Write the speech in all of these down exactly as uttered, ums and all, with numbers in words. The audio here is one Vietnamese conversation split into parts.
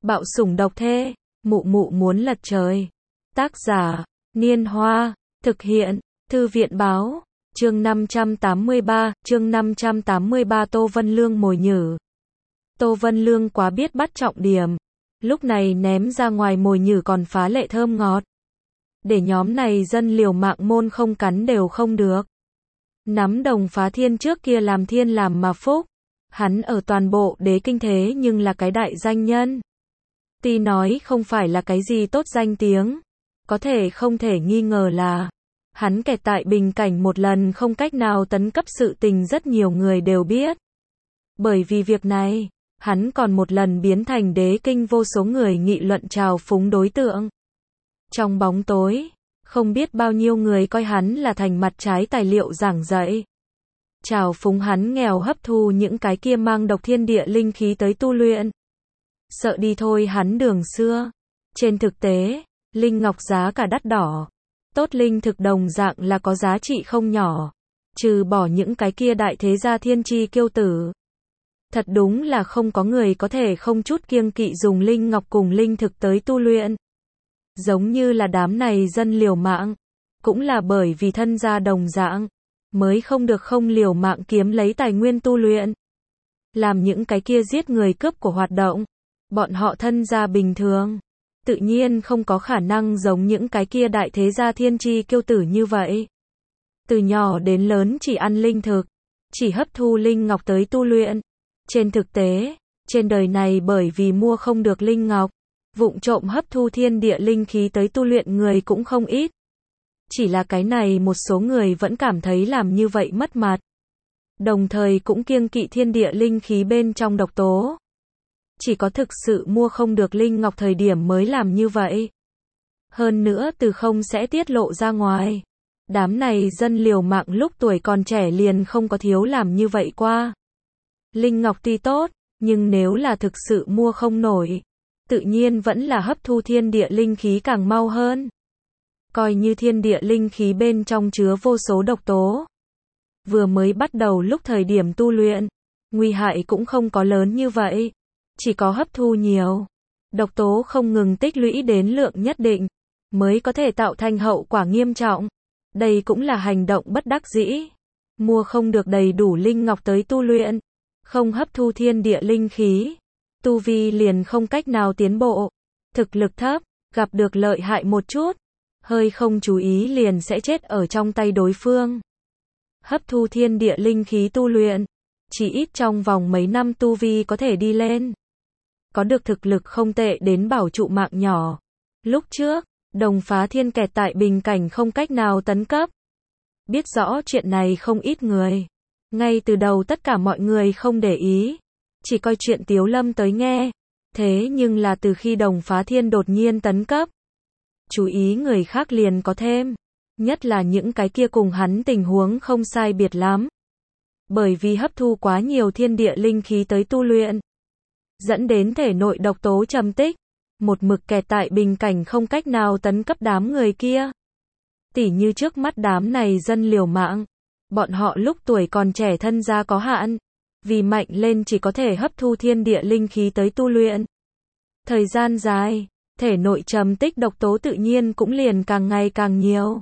Bạo sủng độc thê, mụ mụ muốn lật trời. Tác giả, Niên Hoa, thực hiện, Thư viện báo, chương năm trăm tám mươi ba, chương năm trăm tám mươi ba Tô Vân Lương mồi nhử. Tô Vân Lương quá biết bắt trọng điểm, lúc này ném ra ngoài mồi nhử còn phá lệ thơm ngọt. Để nhóm này dân liều mạng môn không cắn đều không được. Nắm Đồng Phá Thiên trước kia làm thiên làm mà phúc. Hắn ở toàn bộ đế kinh thế nhưng là cái đại danh nhân. Tuy nói không phải là cái gì tốt danh tiếng, có thể không thể nghi ngờ là hắn kẹt tại bình cảnh một lần không cách nào tấn cấp sự tình rất nhiều người đều biết. Bởi vì việc này, hắn còn một lần biến thành đế kinh vô số người nghị luận trào phúng đối tượng. Trong bóng tối, không biết bao nhiêu người coi hắn là thành mặt trái tài liệu giảng dạy. Trào phúng hắn nghèo hấp thu những cái kia mang độc thiên địa linh khí tới tu luyện. Sợ đi thôi hắn đường xưa. Trên thực tế, linh ngọc giá cả đắt đỏ. Tốt linh thực đồng dạng là có giá trị không nhỏ. Trừ bỏ những cái kia đại thế gia thiên chi kiêu tử. Thật đúng là không có người có thể không chút kiêng kỵ dùng linh ngọc cùng linh thực tới tu luyện. Giống như là đám này dân liều mạng. Cũng là bởi vì thân gia đồng dạng. Mới không được không liều mạng kiếm lấy tài nguyên tu luyện. Làm những cái kia giết người cướp của hoạt động. Bọn họ thân gia bình thường. Tự nhiên không có khả năng giống những cái kia đại thế gia thiên chi kiêu tử như vậy. Từ nhỏ đến lớn chỉ ăn linh thực. Chỉ hấp thu linh ngọc tới tu luyện. Trên thực tế, trên đời này bởi vì mua không được linh ngọc. Vụng trộm hấp thu thiên địa linh khí tới tu luyện người cũng không ít. Chỉ là cái này một số người vẫn cảm thấy làm như vậy mất mặt. Đồng thời cũng kiêng kỵ thiên địa linh khí bên trong độc tố. Chỉ có thực sự mua không được linh ngọc thời điểm mới làm như vậy. Hơn nữa từ không sẽ tiết lộ ra ngoài. Đám này dân liều mạng lúc tuổi còn trẻ liền không có thiếu làm như vậy qua. Linh ngọc tuy tốt, nhưng nếu là thực sự mua không nổi, tự nhiên vẫn là hấp thu thiên địa linh khí càng mau hơn. Coi như thiên địa linh khí bên trong chứa vô số độc tố. Vừa mới bắt đầu lúc thời điểm tu luyện, nguy hại cũng không có lớn như vậy. Chỉ có hấp thu nhiều. Độc tố không ngừng tích lũy đến lượng nhất định, mới có thể tạo thành hậu quả nghiêm trọng. Đây cũng là hành động bất đắc dĩ. Mua không được đầy đủ linh ngọc tới tu luyện. Không hấp thu thiên địa linh khí. Tu vi liền không cách nào tiến bộ. Thực lực thấp, gặp được lợi hại một chút. Hơi không chú ý liền sẽ chết ở trong tay đối phương. Hấp thu thiên địa linh khí tu luyện. Chỉ ít trong vòng mấy năm tu vi có thể đi lên. Có được thực lực không tệ đến bảo trụ mạng nhỏ. Lúc trước, Đồng Phá Thiên kẹt tại bình cảnh không cách nào tấn cấp. Biết rõ chuyện này không ít người. Ngay từ đầu tất cả mọi người không để ý. Chỉ coi chuyện Tiếu Lâm tới nghe. Thế nhưng là từ khi Đồng Phá Thiên đột nhiên tấn cấp. Chú ý người khác liền có thêm. Nhất là những cái kia cùng hắn tình huống không sai biệt lắm. Bởi vì hấp thu quá nhiều thiên địa linh khí tới tu luyện. Dẫn đến thể nội độc tố trầm tích. Một mực kẹt tại bình cảnh không cách nào tấn cấp đám người kia. Tỉ như trước mắt đám này dân liều mạng. Bọn họ lúc tuổi còn trẻ thân gia có hạn. Vì mạnh lên chỉ có thể hấp thu thiên địa linh khí tới tu luyện. Thời gian dài, thể nội trầm tích độc tố tự nhiên cũng liền càng ngày càng nhiều.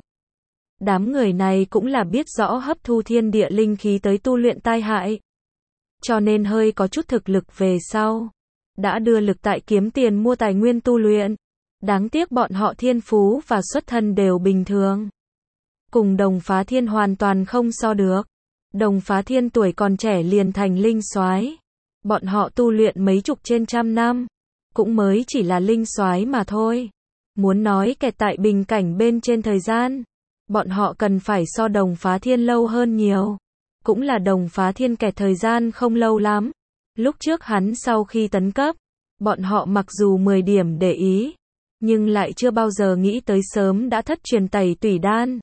Đám người này cũng là biết rõ hấp thu thiên địa linh khí tới tu luyện tai hại. Cho nên hơi có chút thực lực về sau. Đã đưa lực tại kiếm tiền mua tài nguyên tu luyện. Đáng tiếc bọn họ thiên phú và xuất thân đều bình thường. Cùng Đồng Phá Thiên hoàn toàn không so được. Đồng Phá Thiên tuổi còn trẻ liền thành linh soái. Bọn họ tu luyện mấy chục trên trăm năm. Cũng mới chỉ là linh soái mà thôi. Muốn nói kẹt tại bình cảnh bên trên thời gian. Bọn họ cần phải so Đồng Phá Thiên lâu hơn nhiều. Cũng là Đồng Phá Thiên kẹt thời gian không lâu lắm. Lúc trước hắn sau khi tấn cấp. Bọn họ mặc dù mười điểm để ý. Nhưng lại chưa bao giờ nghĩ tới sớm đã thất truyền tẩy tủy đan.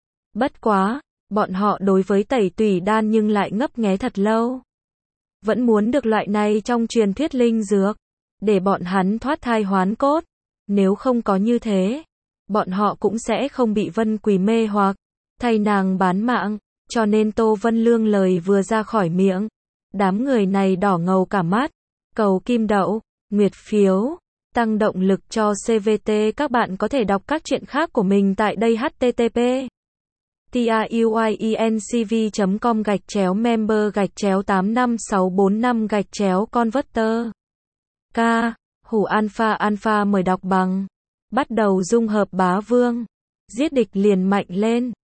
Bất quá. Bọn họ đối với tẩy tủy đan nhưng lại ngấp nghé thật lâu. Vẫn muốn được loại này trong truyền thuyết linh dược. Để bọn hắn thoát thai hoán cốt. Nếu không có như thế. Bọn họ cũng sẽ không bị Vân Quỳ mê hoặc. Thay nàng bán mạng. Cho nên Tô Vân Lương lời vừa ra khỏi miệng. Đám người này đỏ ngầu cả mắt. Cầu kim đậu. Nguyệt phiếu. tăng động lực cho xê vê tê. Các bạn có thể đọc các chuyện khác của mình tại đây h t t p truyencv chấm com gạch chéo member gạch chéo tám năm sáu bốn năm gạch chéo converter. K. Hủ alpha alpha mời đọc bằng. Bắt đầu dung hợp bá vương. Giết địch liền mạnh lên.